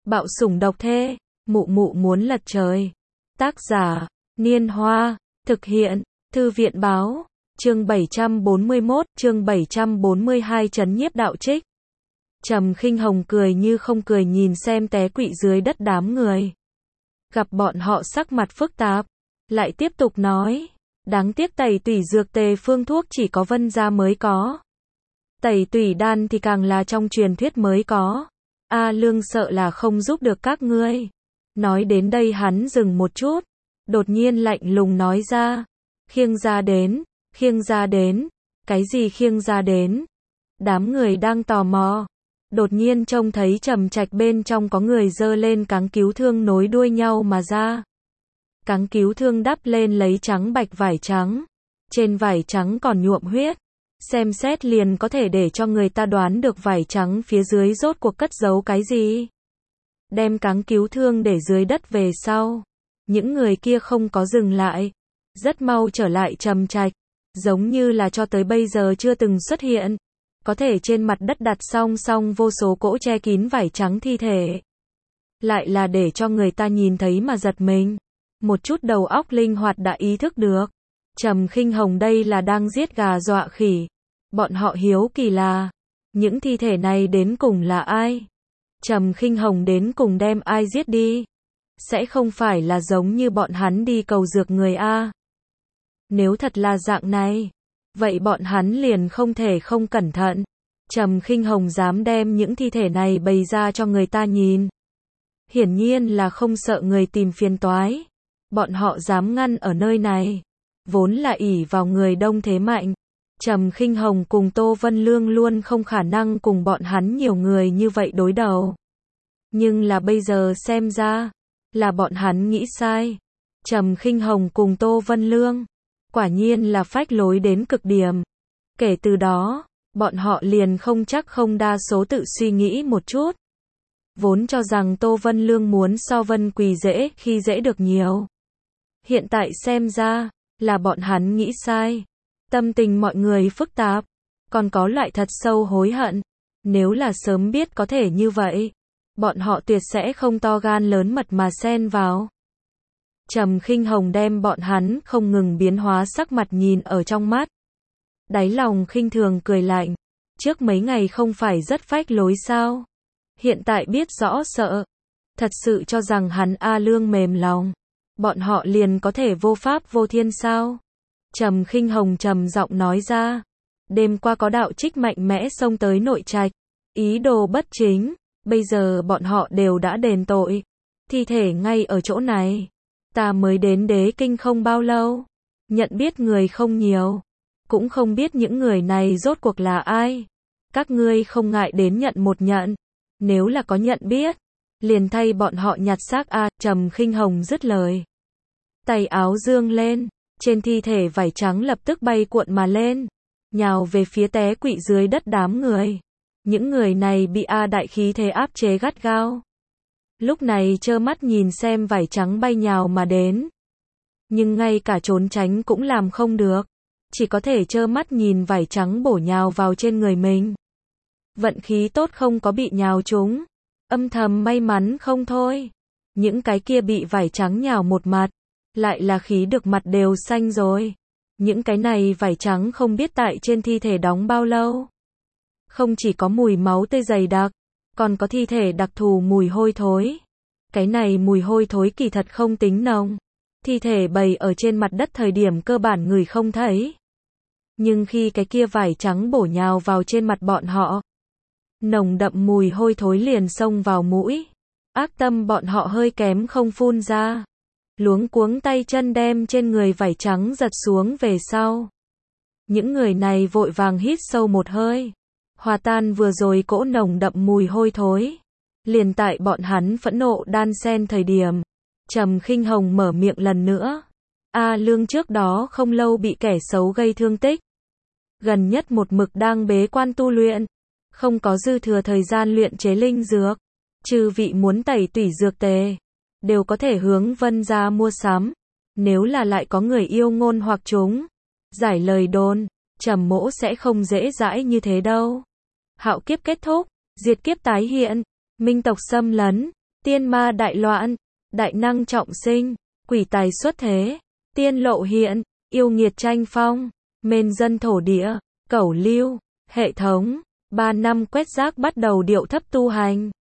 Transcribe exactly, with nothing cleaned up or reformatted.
Bạo sủng độc thê, mụ mụ muốn lật trời. Tác giả, Niên Hoa, thực hiện, Thư viện Báo, chương bảy trăm bốn mươi mốt, chương bảy trăm bốn mươi hai trấn nhiếp đạo trích. Trầm Khinh Hồng cười như không cười nhìn xem té quỵ dưới đất đám người. Gặp bọn họ sắc mặt phức tạp, lại tiếp tục nói, đáng tiếc tẩy tủy dược tề phương thuốc chỉ có Vân gia mới có. Tẩy tủy đan thì càng là trong truyền thuyết mới có. A Lương sợ là không giúp được các ngươi. Nói đến đây hắn dừng một chút, đột nhiên lạnh lùng nói ra, khiêng ra đến, khiêng ra đến, cái gì khiêng ra đến? Đám người đang tò mò, đột nhiên trông thấy Trầm Trạch bên trong có người giơ lên cáng cứu thương nối đuôi nhau mà ra. Cáng cứu thương đắp lên lấy trắng bạch vải trắng, trên vải trắng còn nhuộm huyết, xem xét liền có thể để cho người ta đoán được vải trắng phía dưới rốt cuộc cất giấu cái gì. Đem cáng cứu thương để dưới đất về sau, những người kia không có dừng lại, rất mau trở lại Trầm Trạch, giống như là cho tới bây giờ chưa từng xuất hiện, có thể trên mặt đất đặt song song vô số cỗ che kín vải trắng thi thể. Lại là để cho người ta nhìn thấy mà giật mình, một chút đầu óc linh hoạt đã ý thức được, Trầm Khinh Hồng đây là đang giết gà dọa khỉ. Bọn họ hiếu kỳ là, những thi thể này đến cùng là ai? Trầm Khinh Hồng đến cùng đem ai giết đi? Sẽ không phải là giống như bọn hắn đi cầu dược người a? Nếu thật là dạng này, vậy bọn hắn liền không thể không cẩn thận. Trầm Khinh Hồng dám đem những thi thể này bày ra cho người ta nhìn. Hiển nhiên là không sợ người tìm phiền toái. Bọn họ dám ngăn ở nơi này, vốn là ỷ vào người đông thế mạnh. Trầm Khinh Hồng cùng Tô Vân Lương luôn không khả năng cùng bọn hắn nhiều người như vậy đối đầu. Nhưng là bây giờ xem ra, là bọn hắn nghĩ sai. Trầm Khinh Hồng cùng Tô Vân Lương, quả nhiên là phách lối đến cực điểm. Kể từ đó, bọn họ liền không chắc không đa số tự suy nghĩ một chút. Vốn cho rằng Tô Vân Lương muốn so Vân Quỳ dễ khi dễ được nhiều. Hiện tại xem ra, là bọn hắn nghĩ sai. Tâm tình mọi người phức tạp, còn có loại thật sâu hối hận. Nếu là sớm biết có thể như vậy, bọn họ tuyệt sẽ không to gan lớn mật mà xen vào. Trầm Khinh Hồng đem bọn hắn không ngừng biến hóa sắc mặt nhìn ở trong mắt. Đáy lòng khinh thường cười lạnh, trước mấy ngày không phải rất phách lối sao? Hiện tại biết rõ sợ, thật sự cho rằng hắn A Lương mềm lòng, bọn họ liền có thể vô pháp vô thiên sao? Trầm Khinh Hồng trầm giọng nói ra, đêm qua có đạo trích mạnh mẽ xông tới nội trạch, ý đồ bất chính, bây giờ bọn họ đều đã đền tội, thi thể ngay ở chỗ này. Ta mới đến Đế Kinh không bao lâu, nhận biết người không nhiều, cũng không biết những người này rốt cuộc là ai. Các ngươi không ngại đến nhận một nhận, nếu là có nhận biết, liền thay bọn họ nhặt xác a. Trầm Khinh Hồng dứt lời, tay áo dương lên, trên thi thể vải trắng lập tức bay cuộn mà lên, nhào về phía té quỵ dưới đất đám người. Những người này bị A đại khí thế áp chế gắt gao. Lúc này trơ mắt nhìn xem vải trắng bay nhào mà đến. Nhưng ngay cả trốn tránh cũng làm không được. Chỉ có thể trơ mắt nhìn vải trắng bổ nhào vào trên người mình. Vận khí tốt không có bị nhào trúng. Âm thầm may mắn không thôi. Những cái kia bị vải trắng nhào một mặt, lại là khí được mặt đều xanh rồi. Những cái này vải trắng không biết tại trên thi thể đóng bao lâu. Không chỉ có mùi máu tươi dày đặc, còn có thi thể đặc thù mùi hôi thối. Cái này mùi hôi thối kỳ thật không tính nồng. Thi thể bày ở trên mặt đất thời điểm cơ bản người không thấy. Nhưng khi cái kia vải trắng bổ nhào vào trên mặt bọn họ, nồng đậm mùi hôi thối liền xông vào mũi. Ác tâm bọn họ hơi kém không phun ra. Luống cuống tay chân đem trên người vải trắng giật xuống về sau. Những người này vội vàng hít sâu một hơi, hòa tan vừa rồi cỗ nồng đậm mùi hôi thối. Liền tại bọn hắn phẫn nộ đan xen thời điểm, Trầm Khinh Hồng mở miệng lần nữa. A Lương trước đó không lâu bị kẻ xấu gây thương tích, gần nhất một mực đang bế quan tu luyện, không có dư thừa thời gian luyện chế linh dược. Chư vị muốn tẩy tủy dược tề, đều có thể hướng Vân gia mua sắm. Nếu là lại có người yêu ngôn hoặc chúng giải lời đồn, Trầm mỗ sẽ không dễ dãi như thế đâu. Hạo kiếp kết thúc, diệt kiếp tái hiện, minh tộc xâm lấn, tiên ma đại loạn, đại năng trọng sinh, quỷ tài xuất thế, tiên lộ hiện, yêu nghiệt tranh phong, mên dân thổ địa, cẩu lưu, hệ thống, ba năm quét rác bắt đầu điệu thấp tu hành.